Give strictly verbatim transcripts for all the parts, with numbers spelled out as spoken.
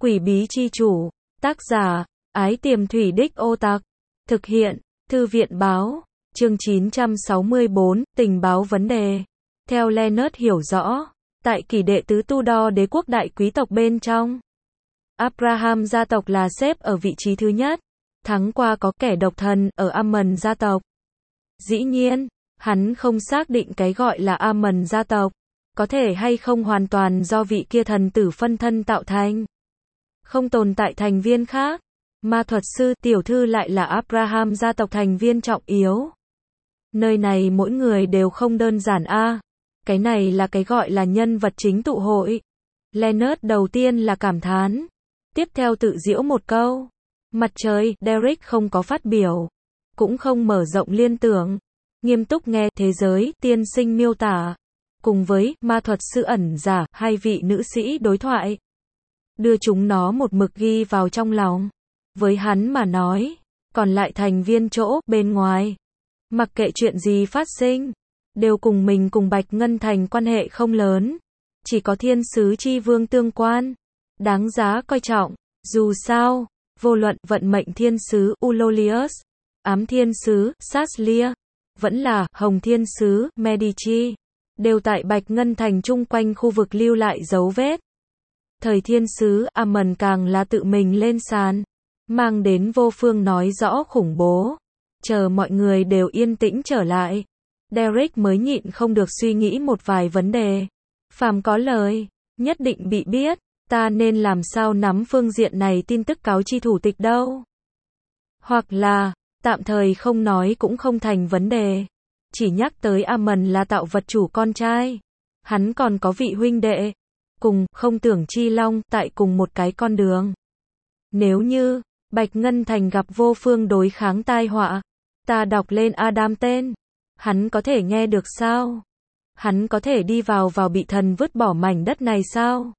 Quỷ bí chi chủ. Tác giả, Ái Tiềm Thủy Đích Ô Tặc. Thực hiện, Thư viện báo. Chương chín trăm sáu mươi bốn, tình báo vấn đề. Theo Leonard hiểu rõ, tại kỷ đệ tứ Tudor đế quốc đại quý tộc bên trong, Abraham gia tộc là xếp ở vị trí thứ nhất, thắng qua có kẻ độc thần ở Ammon gia tộc. Dĩ nhiên, hắn không xác định cái gọi là Ammon gia tộc có thể hay không hoàn toàn do vị kia thần tử phân thân tạo thành. Không tồn tại thành viên khác. Ma thuật sư tiểu thư lại là Abraham gia tộc thành viên trọng yếu. Nơi này mỗi người đều không đơn giản a. À. Cái này là cái gọi là nhân vật chính tụ hội. Leonard đầu tiên là cảm thán. Tiếp theo tự giễu một câu. Mặt trời, Derek không có phát biểu. Cũng không mở rộng liên tưởng. Nghiêm túc nghe thế giới, tiên sinh miêu tả. Cùng với ma thuật sư ẩn giả, hai vị nữ sĩ đối thoại. Đưa chúng nó một mực ghi vào trong lòng. Với hắn mà nói, còn lại thành viên chỗ bên ngoài, mặc kệ chuyện gì phát sinh, đều cùng mình cùng Bạch Ngân Thành quan hệ không lớn. Chỉ có thiên sứ chi vương tương quan, đáng giá coi trọng. Dù sao, vô luận vận mệnh thiên sứ Ulolius, ám thiên sứ Saslia, vẫn là hồng thiên sứ Medici, đều tại Bạch Ngân Thành chung quanh khu vực lưu lại dấu vết. Thời thiên sứ Ammon càng là tự mình lên sàn, mang đến vô phương nói rõ khủng bố. Chờ mọi người đều yên tĩnh trở lại, Derek mới nhịn không được suy nghĩ một vài vấn đề. Phàm có lời, nhất định bị biết, ta nên làm sao nắm phương diện này tin tức cáo chi thủ tịch đâu. Hoặc là, tạm thời không nói cũng không thành vấn đề. Chỉ nhắc tới Ammon là tạo vật chủ con trai. Hắn còn có vị huynh đệ. Cùng, không tưởng chi long, tại cùng một cái con đường. Nếu như, Bạch Ngân Thành gặp vô phương đối kháng tai họa, ta đọc lên Adam tên, hắn có thể nghe được sao? Hắn có thể đi vào vào bị thần vứt bỏ mảnh đất này sao?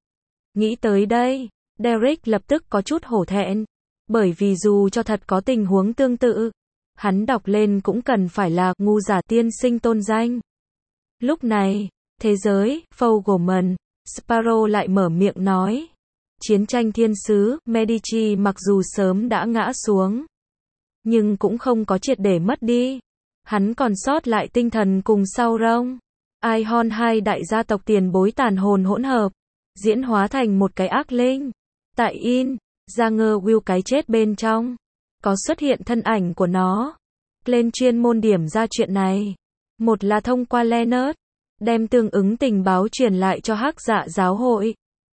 Nghĩ tới đây, Derek lập tức có chút hổ thẹn, bởi vì dù cho thật có tình huống tương tự, hắn đọc lên cũng cần phải là ngu giả tiên sinh tôn danh. Lúc này, thế giới, Fogelman, Sparrow lại mở miệng nói. Chiến tranh thiên sứ, Medici mặc dù sớm đã ngã xuống, nhưng cũng không có triệt để mất đi. Hắn còn sót lại tinh thần cùng sau rông. Aihon hai đại gia tộc tiền bối tàn hồn hỗn hợp, diễn hóa thành một cái ác linh. Tại In, ra ngơ Will cái chết bên trong, có xuất hiện thân ảnh của nó. Lên chuyên môn điểm ra chuyện này. Một là thông qua Leonard, đem tương ứng tình báo truyền lại cho Hắc Dạ giáo hội.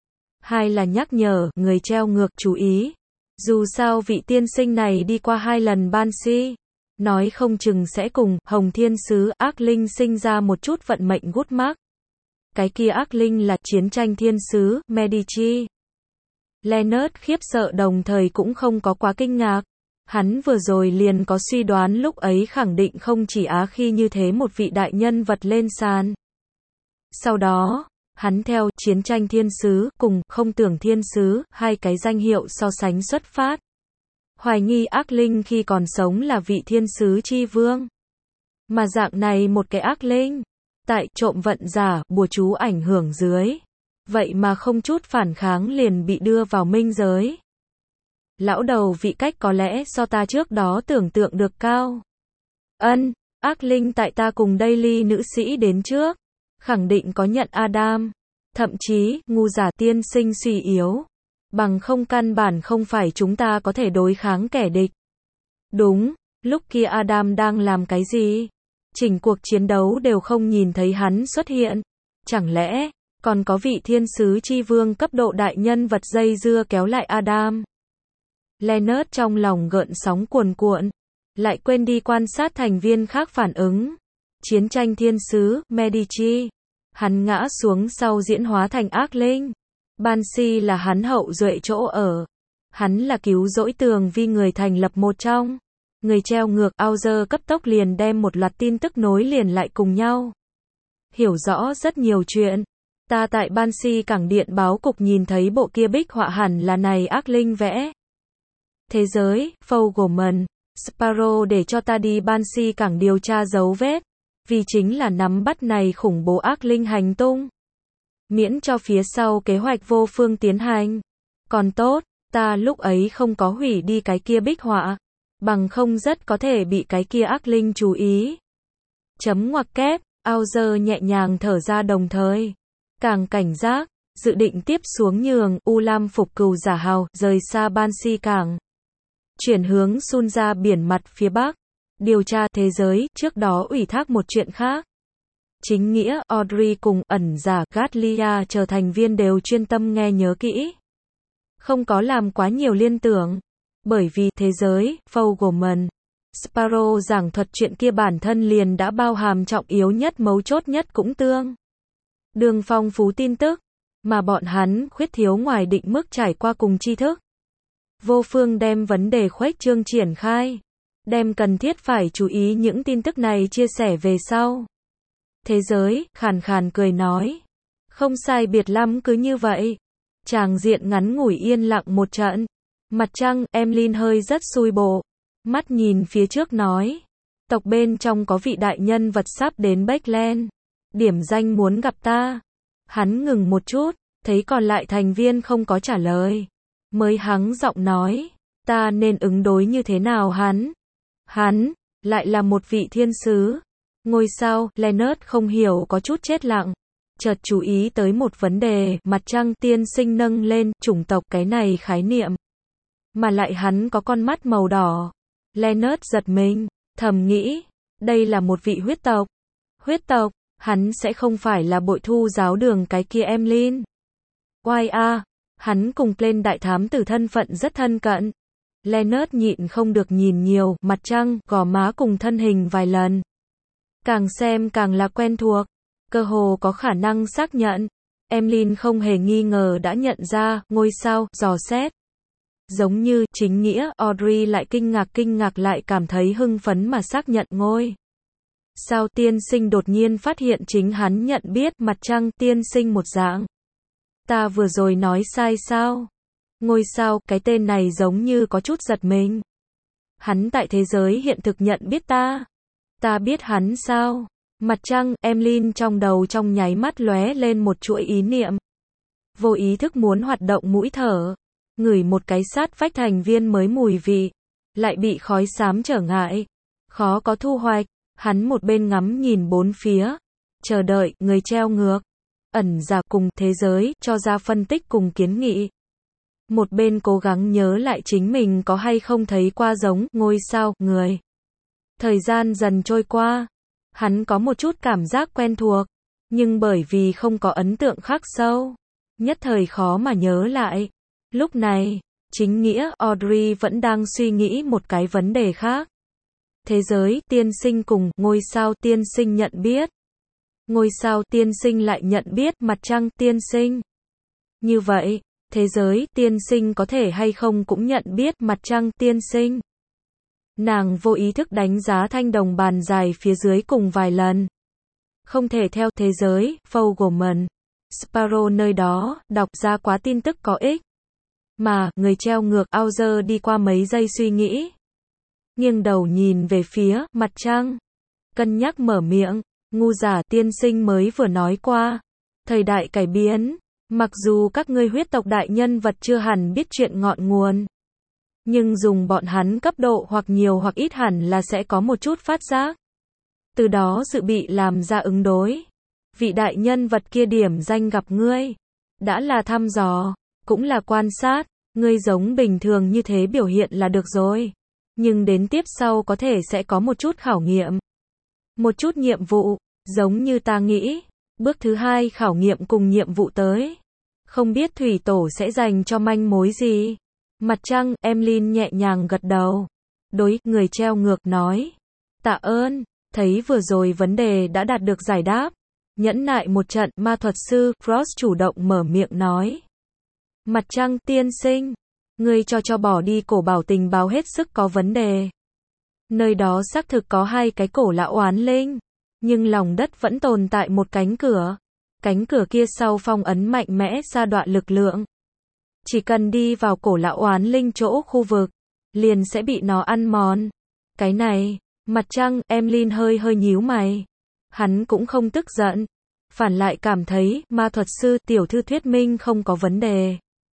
Hai là nhắc nhở người treo ngược chú ý. Dù sao vị tiên sinh này đi qua hai lần Banshee, nói không chừng sẽ cùng Hồng Thiên Sứ ác linh sinh ra một chút vận mệnh gút mắc. Cái kia ác linh là chiến tranh thiên sứ Medici. Leonard khiếp sợ đồng thời cũng không có quá kinh ngạc. Hắn vừa rồi liền có suy đoán lúc ấy khẳng định không chỉ Á khi như thế một vị đại nhân vật lên sàn. Sau đó, hắn theo chiến tranh thiên sứ cùng không tưởng thiên sứ, hai cái danh hiệu so sánh xuất phát. Hoài nghi ác linh khi còn sống là vị thiên sứ chi vương. Mà dạng này một cái ác linh, tại trộm vận giả, bùa chú ảnh hưởng dưới, vậy mà không chút phản kháng liền bị đưa vào minh giới. Lão đầu vị cách có lẽ so ta trước đó tưởng tượng được cao. Ân, ác linh tại ta cùng Daily nữ sĩ đến trước, khẳng định có nhận Adam, thậm chí, ngu giả tiên sinh suy yếu, bằng không căn bản không phải chúng ta có thể đối kháng kẻ địch. Đúng, lúc kia Adam đang làm cái gì? Chỉnh cuộc chiến đấu đều không nhìn thấy hắn xuất hiện. Chẳng lẽ, còn có vị thiên sứ chi vương cấp độ đại nhân vật dây dưa kéo lại Adam? Leonard trong lòng gợn sóng cuồn cuộn, lại quên đi quan sát thành viên khác phản ứng. Chiến tranh thiên sứ, Medici. Hắn ngã xuống sau diễn hóa thành ác linh. Banshee là hắn hậu duệ chỗ ở. Hắn là cứu rỗi tường vi người thành lập một trong. Người treo ngược Auger cấp tốc liền đem một loạt tin tức nối liền lại cùng nhau. Hiểu rõ rất nhiều chuyện. Ta tại Banshee cảng điện báo cục nhìn thấy bộ kia bích họa hẳn là này ác linh vẽ. Thế giới, Fogelman, Sparrow để cho ta đi Banshee cảng điều tra dấu vết. Vì chính là nắm bắt này khủng bố ác linh hành tung. Miễn cho phía sau kế hoạch vô phương tiến hành. Còn tốt, ta lúc ấy không có hủy đi cái kia bích họa, bằng không rất có thể bị cái kia ác linh chú ý. Chấm ngoặc kép, Auger nhẹ nhàng thở ra đồng thời càng cảnh giác, dự định tiếp xuống nhường U Lam phục cừu giả hào, rời xa Banshee cảng. Chuyển hướng Sun ra biển mặt phía bắc, điều tra thế giới, trước đó ủy thác một chuyện khác. Chính nghĩa, Audrey cùng ẩn giả Gatlia trở thành viên đều chuyên tâm nghe nhớ kỹ. Không có làm quá nhiều liên tưởng. Bởi vì thế giới, Fogelman, Sparrow giảng thuật chuyện kia bản thân liền đã bao hàm trọng yếu nhất mấu chốt nhất cũng tương. Đường phong phú tin tức, mà bọn hắn khuyết thiếu ngoài định mức trải qua cùng tri thức. Vô phương đem vấn đề khuếch trương triển khai, đem cần thiết phải chú ý những tin tức này chia sẻ về sau. Thế giới, khàn khàn cười nói. Không sai biệt lắm cứ như vậy. Tràng diện ngắn ngủi yên lặng một trận. Mặt trăng, Emlyn hơi rất xui bộ. Mắt nhìn phía trước nói. Tộc bên trong có vị đại nhân vật sắp đến Backland. Điểm danh muốn gặp ta. Hắn ngừng một chút, thấy còn lại thành viên không có trả lời. Mới hắng giọng nói. Ta nên ứng đối như thế nào hắn? Hắn, lại là một vị thiên sứ. Ngôi sao, Leonard không hiểu có chút chết lặng. Chợt chú ý tới một vấn đề, mặt trăng tiên sinh nâng lên, chủng tộc cái này khái niệm. Mà lại hắn có con mắt màu đỏ. Leonard giật mình, thầm nghĩ, đây là một vị huyết tộc. Huyết tộc, hắn sẽ không phải là bội thu giáo đường cái kia Emlyn. Oai a, hắn cùng lên đại thám tử thân phận rất thân cận. Leonard nhịn không được nhìn nhiều, mặt trăng, gò má cùng thân hình vài lần. Càng xem càng là quen thuộc, cơ hồ có khả năng xác nhận. Emlyn không hề nghi ngờ đã nhận ra, ngôi sao, dò xét. Giống như, chính nghĩa, Audrey lại kinh ngạc kinh ngạc lại cảm thấy hưng phấn mà xác nhận ngôi. Sao tiên sinh đột nhiên phát hiện chính hắn nhận biết mặt trăng tiên sinh một dạng. Ta vừa rồi nói sai sao? Ngôi sao, cái tên này giống như có chút giật mình. Hắn tại thế giới hiện thực nhận biết ta. Ta biết hắn sao? Mặt trăng, Emlyn trong đầu trong nháy mắt lóe lên một chuỗi ý niệm. Vô ý thức muốn hoạt động mũi thở. Ngửi một cái sát vách thành viên mới mùi vị. Lại bị khói xám trở ngại. Khó có thu hoạch. Hắn một bên ngắm nhìn bốn phía. Chờ đợi, người treo ngược. Ẩn giả cùng thế giới, cho ra phân tích cùng kiến nghị. Một bên cố gắng nhớ lại chính mình có hay không thấy qua giống ngôi sao, người. Thời gian dần trôi qua, hắn có một chút cảm giác quen thuộc, nhưng bởi vì không có ấn tượng khắc sâu, nhất thời khó mà nhớ lại. Lúc này, chính nghĩa, Audrey vẫn đang suy nghĩ một cái vấn đề khác. Thế giới, tiên sinh cùng ngôi sao tiên sinh nhận biết. Ngôi sao tiên sinh lại nhận biết mặt trăng tiên sinh. Như vậy, thế giới tiên sinh có thể hay không cũng nhận biết mặt trăng tiên sinh. Nàng vô ý thức đánh giá thanh đồng bàn dài phía dưới cùng vài lần. Không thể theo thế giới, Fogelman, Sparrow nơi đó, đọc ra quá tin tức có ích. Mà, người treo ngược Auger đi qua mấy giây suy nghĩ. Nghiêng đầu nhìn về phía, mặt trăng. Cân nhắc mở miệng, ngu giả tiên sinh mới vừa nói qua. Thời đại cải biến. Mặc dù các ngươi huyết tộc đại nhân vật chưa hẳn biết chuyện ngọn nguồn. Nhưng dùng bọn hắn cấp độ hoặc nhiều hoặc ít hẳn là sẽ có một chút phát giác. Từ đó dự bị làm ra ứng đối. Vị đại nhân vật kia điểm danh gặp ngươi. Đã là thăm dò, cũng là quan sát. Ngươi giống bình thường như thế biểu hiện là được rồi. Nhưng đến tiếp sau có thể sẽ có một chút khảo nghiệm. Một chút nhiệm vụ, giống như ta nghĩ. Bước thứ hai khảo nghiệm cùng nhiệm vụ tới. Không biết thủy tổ sẽ dành cho manh mối gì. Mặt trăng, Emlyn nhẹ nhàng gật đầu. Đối, người treo ngược nói. Tạ ơn, thấy vừa rồi vấn đề đã đạt được giải đáp. Nhẫn nại một trận, ma thuật sư, Frost chủ động mở miệng nói. Mặt trăng, tiên sinh. Ngươi cho cho bỏ đi cổ bảo tình báo hết sức có vấn đề. Nơi đó xác thực có hai cái cổ lão oán linh. Nhưng lòng đất vẫn tồn tại một cánh cửa. Cánh cửa kia sau phong ấn mạnh mẽ sa đọa lực lượng. Chỉ cần đi vào cổ lão oán linh chỗ khu vực, liền sẽ bị nó ăn mòn. Cái này, mặt trăng, Emlyn hơi hơi nhíu mày. Hắn cũng không tức giận. Phản lại cảm thấy, ma thuật sư tiểu thư thuyết minh không có vấn đề.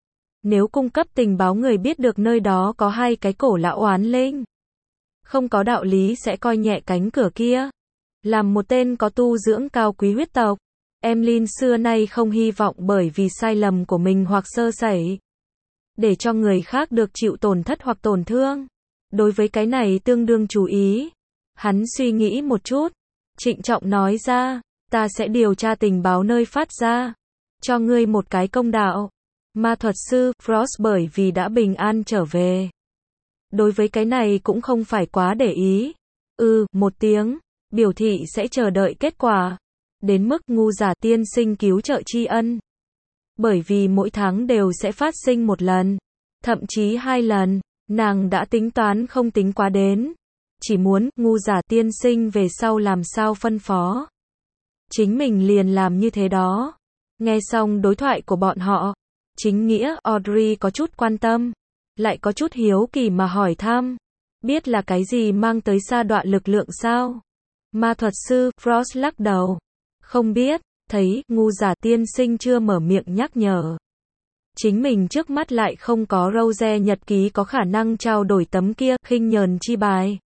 Nếu cung cấp tình báo người biết được nơi đó có hai cái cổ lão oán linh, không có đạo lý sẽ coi nhẹ cánh cửa kia. Làm một tên có tu dưỡng cao quý huyết tộc, Emlyn xưa nay không hy vọng bởi vì sai lầm của mình hoặc sơ sẩy, để cho người khác được chịu tổn thất hoặc tổn thương. Đối với cái này tương đương chú ý. Hắn suy nghĩ một chút, trịnh trọng nói ra, ta sẽ điều tra tình báo nơi phát ra, cho ngươi một cái công đạo. Ma thuật sư Frost bởi vì đã bình an trở về, đối với cái này cũng không phải quá để ý. Ừ, một tiếng, biểu thị sẽ chờ đợi kết quả. Đến mức ngu giả tiên sinh cứu trợ tri ân. Bởi vì mỗi tháng đều sẽ phát sinh một lần, thậm chí hai lần, nàng đã tính toán không tính quá đến. Chỉ muốn ngu giả tiên sinh về sau làm sao phân phó, chính mình liền làm như thế đó. Nghe xong đối thoại của bọn họ, chính nghĩa Audrey có chút quan tâm, lại có chút hiếu kỳ mà hỏi thăm, biết là cái gì mang tới sa đoạn lực lượng sao? Ma thuật sư Frost lắc đầu, không biết. Thấy ngu giả tiên sinh chưa mở miệng nhắc nhở, chính mình trước mắt lại không có Rose nhật ký có khả năng trao đổi tấm kia khinh nhờn chi bài.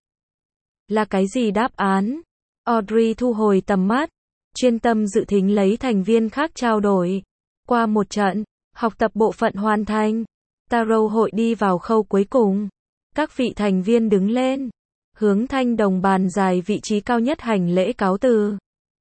Là cái gì đáp án? Audrey thu hồi tầm mắt, chuyên tâm dự thính lấy thành viên khác trao đổi. Qua một trận, học tập bộ phận hoàn thành, Tarot hội đi vào khâu cuối cùng. Các vị thành viên đứng lên, hướng thanh đồng bàn dài vị trí cao nhất hành lễ cáo từ.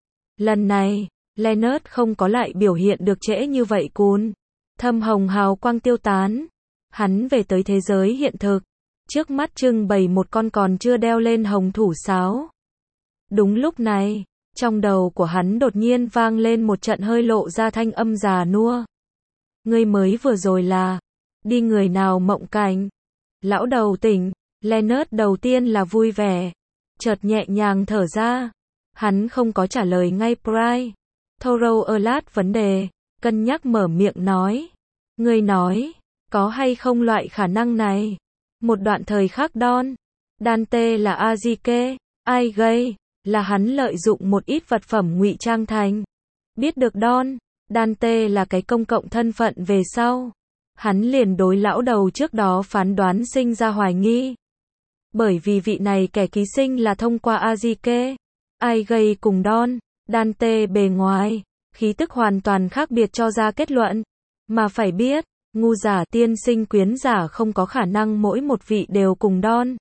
Lần này, Leonard không có lại biểu hiện được trễ như vậy cún. Thâm hồng hào quang tiêu tán. Hắn về tới thế giới hiện thực. Trước mắt trưng bày một con còn chưa đeo lên hồng thủ sáo. Đúng lúc này, trong đầu của hắn đột nhiên vang lên một trận hơi lộ ra thanh âm già nua. Ngươi mới vừa rồi là, đi người nào mộng cảnh. Lão đầu tỉnh, Leonard đầu tiên là vui vẻ, chợt nhẹ nhàng thở ra. Hắn không có trả lời ngay Pride Thorough Alert vấn đề, cân nhắc mở miệng nói. Ngươi nói, có hay không loại khả năng này? Một đoạn thời khắc Don, Dante là Azike, ai gây, là hắn lợi dụng một ít vật phẩm ngụy trang thành. Biết được Don, Dante là cái công cộng thân phận về sau. Hắn liền đối lão đầu trước đó phán đoán sinh ra hoài nghi. Bởi vì vị này kẻ ký sinh là thông qua Azike, ai gây cùng Don, Dante bề ngoài, khí tức hoàn toàn khác biệt cho ra kết luận. Mà phải biết, ngu giả tiên sinh quyến giả không có khả năng mỗi một vị đều cùng Don,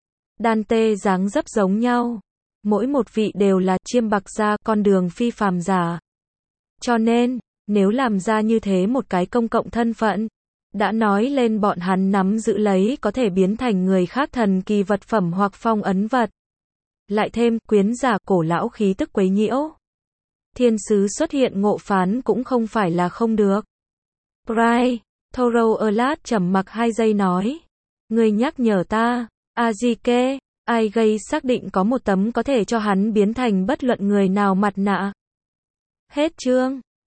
Dante dáng dấp giống nhau. Mỗi một vị đều là chiêm bạc gia con đường phi phàm giả. Cho nên, nếu làm ra như thế một cái công cộng thân phận, đã nói lên bọn hắn nắm giữ lấy có thể biến thành người khác thần kỳ vật phẩm hoặc phong ấn vật. Lại thêm quyến giả cổ lão khí tức quấy nhiễu. Thiên sứ xuất hiện ngộ phán cũng không phải là không được. Pride Thorough Alert trầm mặc hai giây nói. Ngươi nhắc nhở ta, Azike, ai gây xác định có một tấm có thể cho hắn biến thành bất luận người nào mặt nạ. Hết chương.